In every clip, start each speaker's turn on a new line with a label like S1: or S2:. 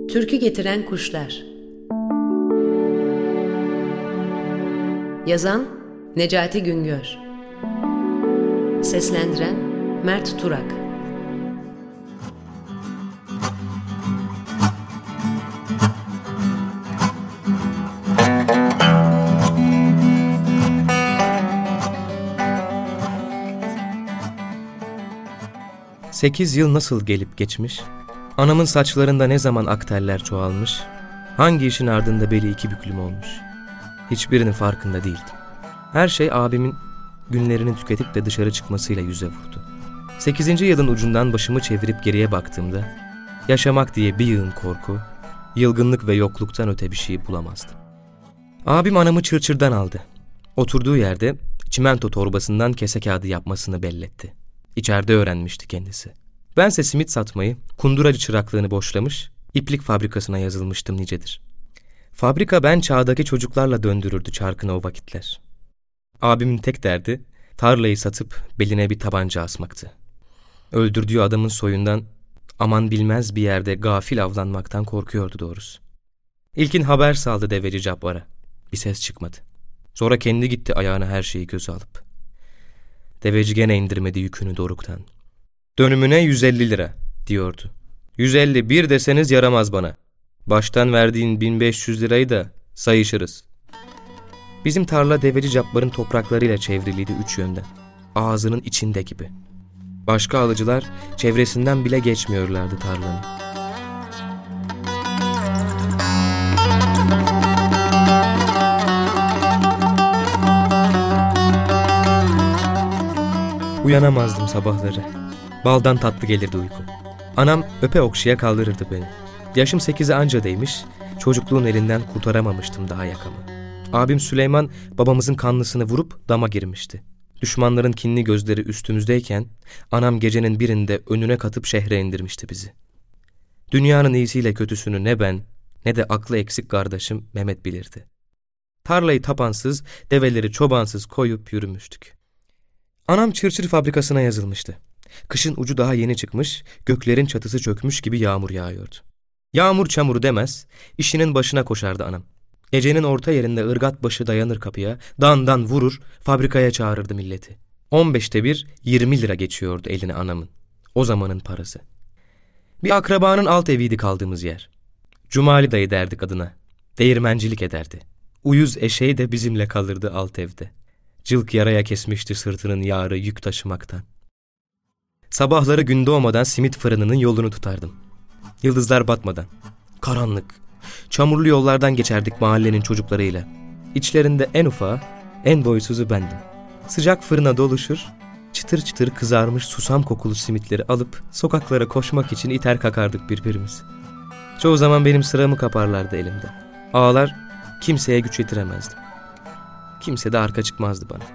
S1: Türkü getiren kuşlar. Yazan Necati Güngör. Seslendiren Mert Turak.
S2: Sekiz yıl nasıl gelip geçmiş, anamın saçlarında ne zaman akteller çoğalmış, hangi işin ardında beli iki büklüm olmuş. Hiçbirinin farkında değildim. Her şey abimin günlerini tüketip de dışarı çıkmasıyla yüze vurdu. 8. yılın ucundan başımı çevirip geriye baktığımda, yaşamak diye bir yığın korku, yılgınlık ve yokluktan öte bir şey bulamazdım. Abim anamı çırçırdan aldı. Oturduğu yerde çimento torbasından kese kağıdı yapmasını belletti. İçeride öğrenmişti kendisi. Bense simit satmayı, kunduracı çıraklığını boşlamış, iplik fabrikasına yazılmıştım nicedir. Fabrika ben çağdaki çocuklarla döndürürdü çarkını o vakitler. Abimin tek derdi, tarlayı satıp beline bir tabanca asmaktı. Öldürdüğü adamın soyundan, aman bilmez bir yerde gafil avlanmaktan korkuyordu doğrusu. İlkin haber saldı deveci Cabbar'a. Bir ses çıkmadı. Sonra kendi gitti ayağına her şeyi göze alıp. Deveci gene indirmedi yükünü doruktan. Dönümüne 150 lira diyordu. 151 deseniz yaramaz bana. Baştan verdiğin 1500 lirayı da sayışırız. Bizim tarla deveci Cabbar'ın topraklarıyla çevriliydi üç yönden. Ağzının içinde gibi. Başka alıcılar çevresinden bile geçmiyorlardı tarlanın. Uyanamazdım sabahları. Baldan tatlı gelirdi uyku. Anam öpe okşaya kaldırırdı beni. Yaşım 8'e anca değmiş, çocukluğun elinden kurtaramamıştım daha yakamı. Abim Süleyman babamızın kanlısını vurup dama girmişti. Düşmanların kinli gözleri üstümüzdeyken anam gecenin birinde önüne katıp şehre indirmişti bizi. Dünyanın iyisiyle kötüsünü ne ben ne de aklı eksik kardeşim Mehmet bilirdi. Tarlayı tapansız, develeri çobansız koyup yürümüştük. Anam çırçır fabrikasına yazılmıştı. Kışın ucu daha yeni çıkmış, göklerin çatısı çökmüş gibi yağmur yağıyordu. Yağmur çamuru demez, işinin başına koşardı anam. Gecenin orta yerinde ırgat başı dayanır kapıya, dan vurur, fabrikaya çağırırdı milleti. 15'te bir 20 lira geçiyordu eline anamın. O zamanın parası. Bir akrabanın alt eviydi kaldığımız yer. Cumali dayı derdik adına. Değirmencilik ederdi. Uyuz eşeği de bizimle kalırdı alt evde. Cılk yaraya kesmişti sırtının yağrı yük taşımaktan. Sabahları gün doğmadan simit fırınının yolunu tutardım. Yıldızlar batmadan. Karanlık. Çamurlu yollardan geçerdik mahallenin çocuklarıyla. İçlerinde en ufağı, en boysuzu bendim. Sıcak fırına doluşur, çıtır çıtır kızarmış susam kokulu simitleri alıp sokaklara koşmak için iter kakardık birbirimiz. Çoğu zaman benim sıramı kaparlardı elimde. Ağlar kimseye güç yetiremezdim. Kimse de arka çıkmazdı bana.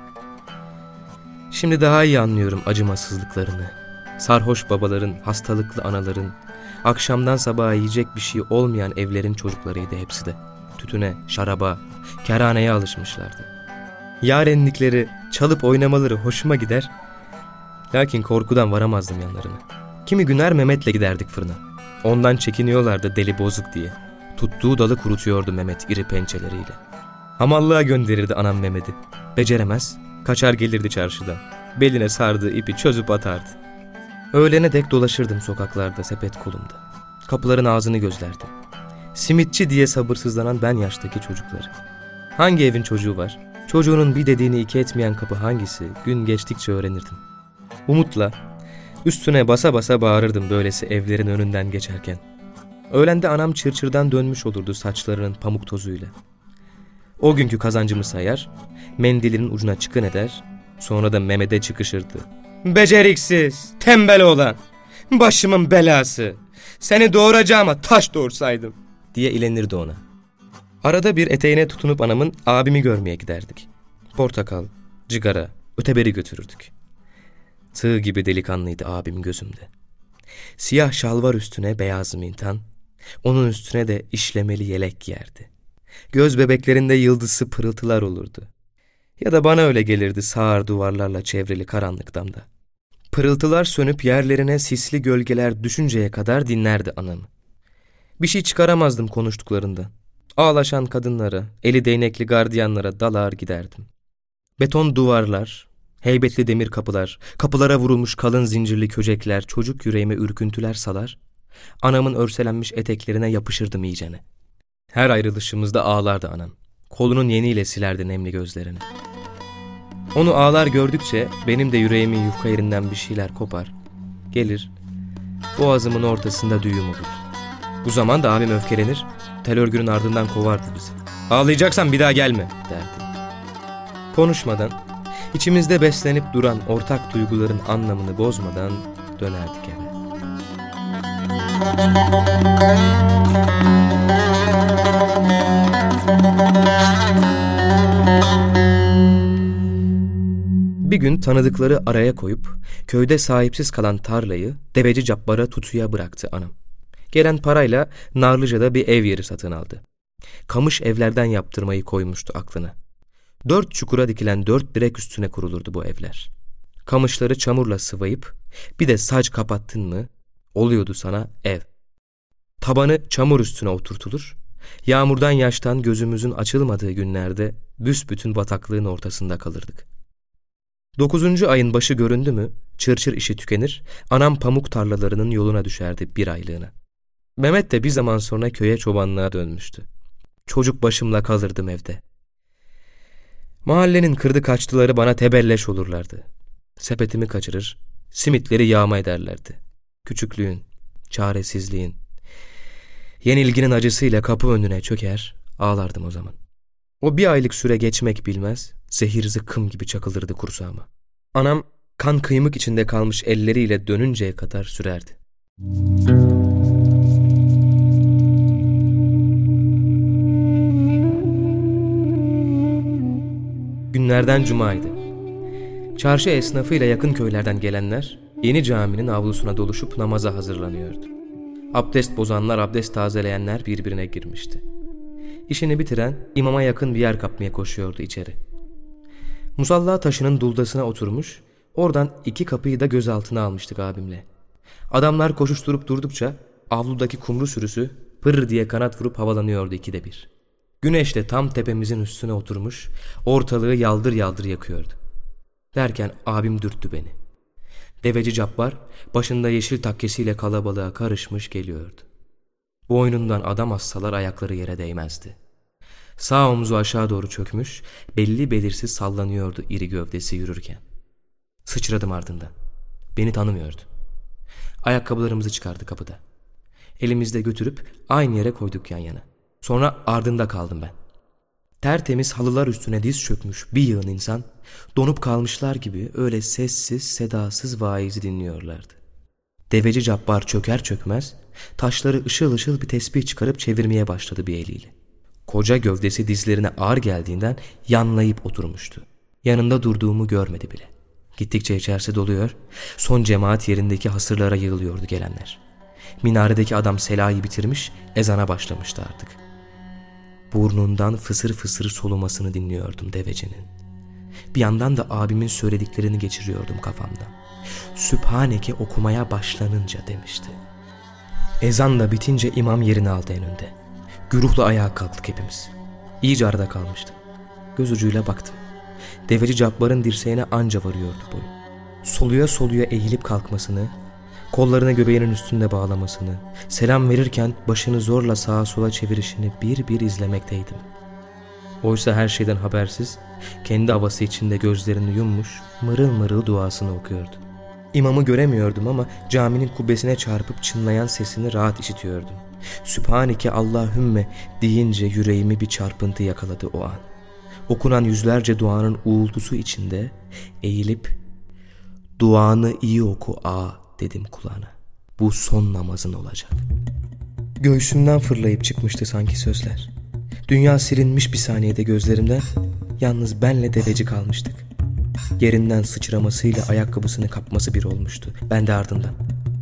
S2: Şimdi daha iyi anlıyorum acımasızlıklarını. Sarhoş babaların, hastalıklı anaların, akşamdan sabaha yiyecek bir şey olmayan evlerin çocuklarıydı hepsi de. Tütüne, şaraba, kerhaneye alışmışlardı. Yarenlikleri, çalıp oynamaları hoşuma gider. Lakin korkudan varamazdım yanlarına. Kimi günler Mehmet'le giderdik fırına. Ondan çekiniyorlardı deli bozuk diye. Tuttuğu dalı kurutuyordu Mehmet iri pençeleriyle. Hamallığa gönderirdi anam Mehmet'i. Beceremez, kaçar gelirdi çarşıdan. Beline sardığı ipi çözüp atardı. Öğlene dek dolaşırdım sokaklarda sepet kolumda. Kapıların ağzını gözlerdim. Simitçi diye sabırsızlanan ben yaştaki çocukları. Hangi evin çocuğu var? Çocuğunun bir dediğini iki etmeyen kapı hangisi? Gün geçtikçe öğrenirdim. Umutla, üstüne basa basa bağırırdım böylesi evlerin önünden geçerken. Öğlende anam çırçırdan dönmüş olurdu saçlarının pamuk tozuyla. O günkü kazancımı sayar, mendilinin ucuna çıkın eder, sonra da Mehmet'e çıkışırdı. "Beceriksiz, tembel oğlan, başımın belası, seni doğuracağıma taş doğursaydım," diye ilenirdi ona. Arada bir eteğine tutunup anamın abimi görmeye giderdik. Portakal, cigara, öteberi götürürdük. Tığ gibi delikanlıydı abim gözümde. Siyah şalvar üstüne beyaz mintan, onun üstüne de işlemeli yelek giyerdi. Göz bebeklerinde yıldızlı pırıltılar olurdu. Ya da bana öyle gelirdi sağır duvarlarla çevrili karanlık damda. Pırıltılar sönüp yerlerine sisli gölgeler düşünceye kadar dinlerdi anamı. Bir şey çıkaramazdım konuştuklarından. Ağlaşan kadınlara, eli değnekli gardiyanlara dalar giderdim. Beton duvarlar, heybetli demir kapılar, kapılara vurulmuş kalın zincirli köcekler, çocuk yüreğime ürküntüler salar, anamın örselenmiş eteklerine yapışırdım iyicene. Her ayrılışımızda ağlardı anam. Kolunun yeniyle silerdi nemli gözlerini. Onu ağlar gördükçe benim de yüreğimin yufka yerinden bir şeyler kopar. Gelir, boğazımın ortasında düğüm olur. Bu zaman da abim öfkelenir, tel örgünün ardından kovardı bizi. Ağlayacaksan bir daha gelme derdi. Konuşmadan, içimizde beslenip duran ortak duyguların anlamını bozmadan dönerdik eve. Bir gün tanıdıkları araya koyup köyde sahipsiz kalan tarlayı Deveci Cabbar'a tutuya bıraktı anam. Gelen parayla Narlıca'da bir ev yeri satın aldı. Kamış evlerden yaptırmayı koymuştu aklına. 4 çukura dikilen 4 direk üstüne kurulurdu bu evler. Kamışları çamurla sıvayıp bir de saç kapattın mı oluyordu sana ev. Tabanı çamur üstüne oturtulur. Yağmurdan yaştan gözümüzün açılmadığı günlerde büsbütün bataklığın ortasında kalırdık. 9. ayın başı göründü mü çırçır işi tükenir, anam pamuk tarlalarının yoluna düşerdi bir aylığına. Mehmet de bir zaman sonra köye çobanlığa dönmüştü. Çocuk başımla kalırdım evde. Mahallenin kırdı kaçtıları bana tebelleş olurlardı. Sepetimi kaçırır, simitleri yağma ederlerdi. Küçüklüğün, çaresizliğin, yenilginin acısıyla kapı önüne çöker, ağlardım o zaman. O bir aylık süre geçmek bilmez, zehir zıkkım gibi çakılırdı kursağıma. Anam kan kıymık içinde kalmış elleriyle dönünceye kadar sürerdi. Günlerden cumaydı. Çarşı esnafıyla yakın köylerden gelenler yeni caminin avlusuna doluşup namaza hazırlanıyordu. Abdest bozanlar, abdest tazeleyenler birbirine girmişti. İşini bitiren imama yakın bir yer kapmaya koşuyordu içeri. Musalla taşının duldasına oturmuş, oradan 2 kapıyı da gözaltına almıştık abimle. Adamlar koşuşturup durdukça avludaki kumru sürüsü pırr diye kanat vurup havalanıyordu 2'de 1. Güneş de tam tepemizin üstüne oturmuş, ortalığı yaldır yaldır yakıyordu. Derken abim dürttü beni. Deveci Cabbar başında yeşil takkesiyle kalabalığa karışmış geliyordu. Boynundan adam assalar ayakları yere değmezdi. Sağ omuzu aşağı doğru çökmüş, belli belirsiz sallanıyordu iri gövdesi yürürken. Sıçradım ardından. Beni tanımıyordu. Ayakkabılarımızı çıkardı kapıda. Elimizde götürüp aynı yere koyduk yan yana. Sonra ardında kaldım ben. Tertemiz halılar üstüne diz çökmüş bir yığın insan, donup kalmışlar gibi öyle sessiz, sedasız vaizi dinliyorlardı. Deveci Cabbar çöker çökmez, taşları ışıl ışıl bir tesbih çıkarıp çevirmeye başladı bir eliyle. Koca gövdesi dizlerine ağır geldiğinden yanlayıp oturmuştu. Yanında durduğumu görmedi bile. Gittikçe içerisi doluyor, son cemaat yerindeki hasırlara yığılıyordu gelenler. Minaredeki adam selayı bitirmiş, ezana başlamıştı artık. Burnundan fısır fısır solumasını dinliyordum devecinin. Bir yandan da abimin söylediklerini geçiriyordum kafamdan. Sübhaneke okumaya başlanınca demişti. Ezan da bitince imam yerini aldı en önde. Güruhla ayağa kalktık hepimiz. İyice arada kalmıştı. Göz ucuyla baktım. Deveci Cabbar'ın dirseğine anca varıyordu boyu. Soluya soluya eğilip kalkmasını, kollarını göbeğinin üstünde bağlamasını, selam verirken başını zorla sağa sola çevirişini bir bir izlemekteydim. Oysa her şeyden habersiz, kendi havası içinde gözlerini yummuş, mırıl mırıl duasını okuyordu. İmamı göremiyordum ama caminin kubbesine çarpıp çınlayan sesini rahat işitiyordum. Sübhaneke Allahümme deyince yüreğimi bir çarpıntı yakaladı o an. Okunan yüzlerce duanın uğultusu içinde eğilip "Duanı iyi oku dedim kulağına. Bu son namazın olacak. Göğsümden fırlayıp çıkmıştı sanki sözler. Dünya silinmiş bir saniyede gözlerimden, yalnız benle deveci kalmıştık. Yerinden sıçramasıyla ayakkabısını kapması bir olmuştu. Ben de ardından.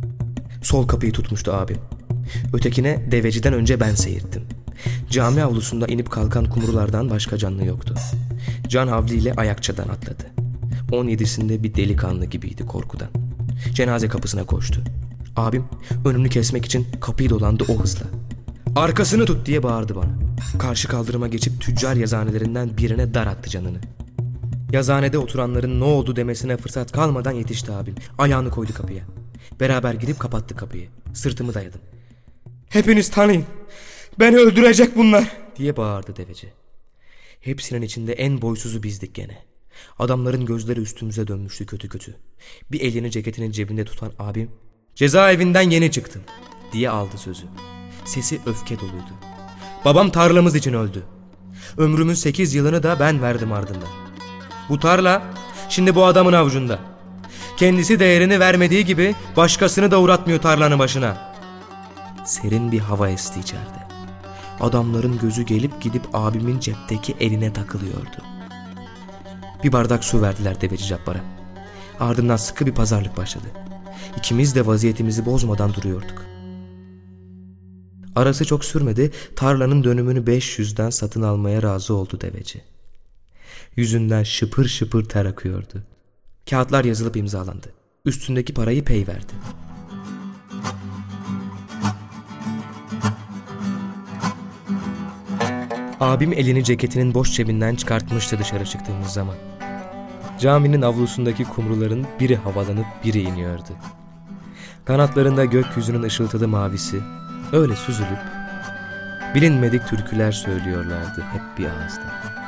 S2: Sol kapıyı tutmuştu abim. Ötekine deveciden önce ben seyirttim. Cami avlusunda inip kalkan kumrulardan başka canlı yoktu. Can havliyle ayakçadan atladı. 17'sinde bir delikanlı gibiydi korkudan. Cenaze kapısına koştu. Abim önünü kesmek için kapıyı dolandı o hızla. Arkasını tut diye bağırdı bana. Karşı kaldırıma geçip tüccar yazıhanelerinden birine dar attı canını. Yazıhanede oturanların ne oldu demesine fırsat kalmadan yetişti abim. Ayağını koydu kapıya. Beraber gidip kapattık kapıyı. Sırtımı dayadım. "Hepiniz tanıyın. Beni öldürecek bunlar," diye bağırdı deveci. Hepsinin içinde en boysuzu bizdik gene. Adamların gözleri üstümüze dönmüştü kötü kötü. Bir elini ceketinin cebinde tutan abim, "Cezaevinden yeni çıktım," diye aldı sözü. Sesi öfke doluydu. "Babam tarlamız için öldü. Ömrümün 8 yılını da ben verdim ardından. Bu tarla şimdi bu adamın avucunda. Kendisi değerini vermediği gibi başkasını da uğratmıyor tarlanın başına." Serin bir hava esti içeride. Adamların gözü gelip gidip abimin cepteki eline takılıyordu. Bir bardak su verdiler deveci Cabbar'a. Ardından sıkı bir pazarlık başladı. İkimiz de vaziyetimizi bozmadan duruyorduk. Arası çok sürmedi, tarlanın dönümünü 500'den satın almaya razı oldu deveci. Yüzünden şıpır şıpır ter akıyordu. Kağıtlar yazılıp imzalandı. Üstündeki parayı pey verdi. Abim elini ceketinin boş cebinden çıkartmıştı dışarı çıktığımız zaman. Caminin avlusundaki kumruların biri havalanıp biri iniyordu. Kanatlarında gökyüzünün ışıltılı mavisi öyle süzülüp bilinmedik türküler söylüyorlardı hep bir ağızdan.